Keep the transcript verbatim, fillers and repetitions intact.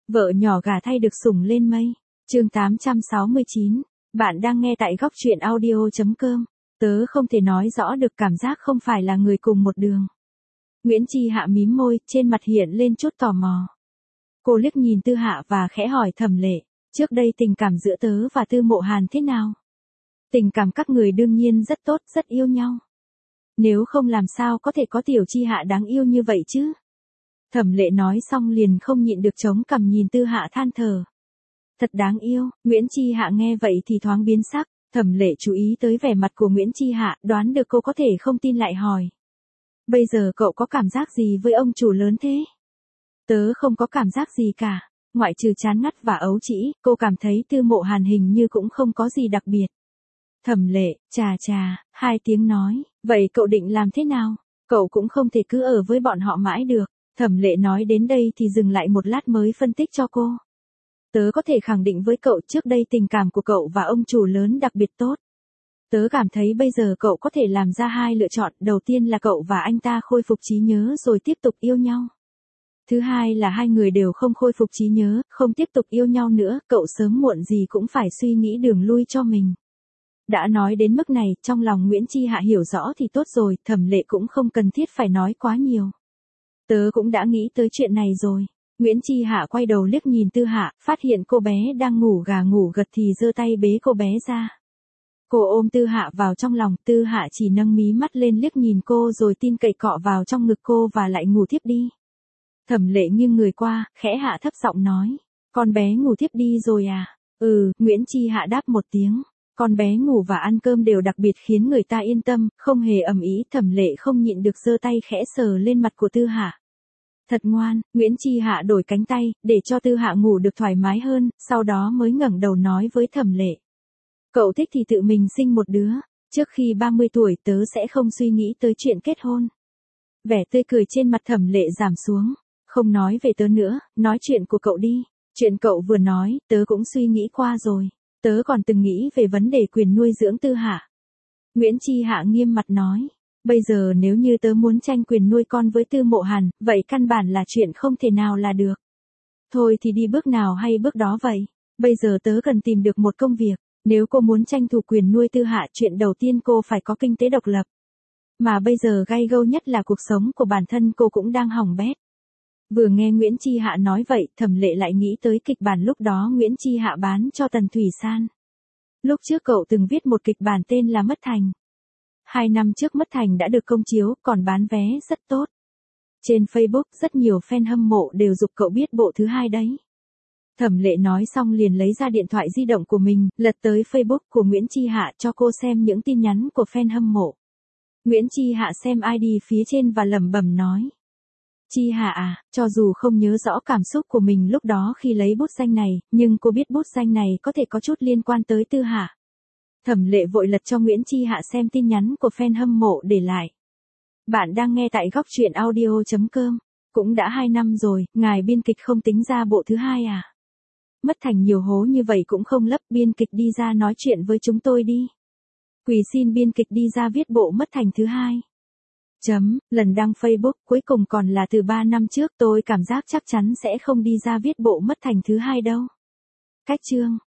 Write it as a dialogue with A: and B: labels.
A: Vợ nhỏ gà thay được sủng lên mây. Chương tám trăm sáu mươi chín. Bạn đang nghe tại góc truyện audio chấm com. Tớ không thể nói rõ được cảm giác không phải là người cùng một đường. Nguyễn Chi Hạ mím môi, trên mặt hiện lên chút tò mò. Cô liếc nhìn Tư Hạ và khẽ hỏi Thẩm Lệ, trước đây tình cảm giữa tớ và Tư Mộ Hàn thế nào? Tình cảm các người đương nhiên rất tốt, rất yêu nhau. Nếu không làm sao có thể có Tiểu Chi Hạ đáng yêu như vậy chứ? Thẩm Lệ nói xong liền không nhịn được chống cằm nhìn Tư Hạ than thở. Thật đáng yêu. Nguyễn Chi Hạ nghe vậy thì thoáng biến sắc. Thẩm Lệ chú ý tới vẻ mặt của Nguyễn Chi Hạ, đoán được cô có thể không tin lại hỏi. Bây giờ cậu có cảm giác gì với ông chủ lớn thế? Tớ không có cảm giác gì cả. Ngoại trừ chán ngắt và ấu trĩ, cô cảm thấy Tư Mộ Hàn hình như cũng không có gì đặc biệt. Thẩm Lệ, chà chà, hai tiếng nói, vậy cậu định làm thế nào? Cậu cũng không thể cứ ở với bọn họ mãi được. Thẩm Lệ nói đến đây thì dừng lại một lát mới phân tích cho cô. Tớ có thể khẳng định với cậu trước đây tình cảm của cậu và ông chủ lớn đặc biệt tốt. Tớ cảm thấy bây giờ cậu có thể làm ra hai lựa chọn, đầu tiên là cậu và anh ta khôi phục trí nhớ rồi tiếp tục yêu nhau. Thứ hai là hai người đều không khôi phục trí nhớ, không tiếp tục yêu nhau nữa, cậu sớm muộn gì cũng phải suy nghĩ đường lui cho mình. Đã nói đến mức này, trong lòng Nguyễn Chi Hạ hiểu rõ thì tốt rồi, Thẩm Lệ cũng không cần thiết phải nói quá nhiều. Tớ cũng đã nghĩ tới chuyện này rồi. Nguyễn Chi Hạ quay đầu liếc nhìn Tư Hạ, phát hiện cô bé đang ngủ gà ngủ gật thì giơ tay bế cô bé ra. Cô ôm Tư Hạ vào trong lòng, Tư Hạ chỉ nâng mí mắt lên liếc nhìn cô rồi tin cậy cọ vào trong ngực cô và lại ngủ thiếp đi. Thẩm Lệ nghiêng người qua, khẽ hạ thấp giọng nói, con bé ngủ thiếp đi rồi à? Ừ, Nguyễn Chi Hạ đáp một tiếng. Con bé ngủ và ăn cơm đều đặc biệt khiến người ta yên tâm, không hề ầm ĩ. Thẩm Lệ không nhịn được giơ tay khẽ sờ lên mặt của Tư Hạ. Thật ngoan. Nguyễn Chi Hạ đổi cánh tay, để cho Tư Hạ ngủ được thoải mái hơn, sau đó mới ngẩng đầu nói với Thẩm Lệ. Cậu thích thì tự mình sinh một đứa, trước khi ba mươi tuổi tớ sẽ không suy nghĩ tới chuyện kết hôn. Vẻ tươi cười trên mặt Thẩm Lệ giảm xuống, không nói về tớ nữa, nói chuyện của cậu đi. Chuyện cậu vừa nói, tớ cũng suy nghĩ qua rồi, tớ còn từng nghĩ về vấn đề quyền nuôi dưỡng Tư Hạ. Nguyễn Chi Hạ nghiêm mặt nói. Bây giờ nếu như tớ muốn tranh quyền nuôi con với Tư Mộ Hàn, vậy căn bản là chuyện không thể nào là được. Thôi thì đi bước nào hay bước đó vậy. Bây giờ tớ cần tìm được một công việc. Nếu cô muốn tranh thủ quyền nuôi Tư Hạ, chuyện đầu tiên cô phải có kinh tế độc lập. Mà bây giờ gay gâu nhất là cuộc sống của bản thân cô cũng đang hỏng bét. Vừa nghe Nguyễn Chi Hạ nói vậy, Thẩm Lệ lại nghĩ tới kịch bản lúc đó Nguyễn Chi Hạ bán cho Tần Thủy San. Lúc trước cậu từng viết một kịch bản tên là Mất Thành. Hai năm trước Mất Thành đã được công chiếu, còn bán vé rất tốt. Trên Facebook, rất nhiều fan hâm mộ đều giục cậu biết bộ thứ hai đấy. Thẩm Lệ nói xong liền lấy ra điện thoại di động của mình, lật tới Facebook của Nguyễn Chi Hạ cho cô xem những tin nhắn của fan hâm mộ. Nguyễn Chi Hạ xem i đê phía trên và lẩm bẩm nói. Chi Hạ à, cho dù không nhớ rõ cảm xúc của mình lúc đó khi lấy bút danh này, nhưng cô biết bút danh này có thể có chút liên quan tới Tư Hạ. Thẩm Lệ vội lật cho Nguyễn Chi Hạ xem tin nhắn của fan hâm mộ để lại. Bạn đang nghe tại góc truyện audio chấm com. Cũng đã hai năm rồi, ngài biên kịch không tính ra bộ thứ hai à? Mất Thành nhiều hố như vậy cũng không lấp, biên kịch đi ra nói chuyện với chúng tôi đi. Quỳ xin biên kịch đi ra viết bộ Mất Thành thứ hai. Chấm, lần đăng Facebook cuối cùng còn là từ ba năm trước, tôi cảm giác chắc chắn sẽ không đi ra viết bộ Mất Thành thứ hai đâu. Cách chương.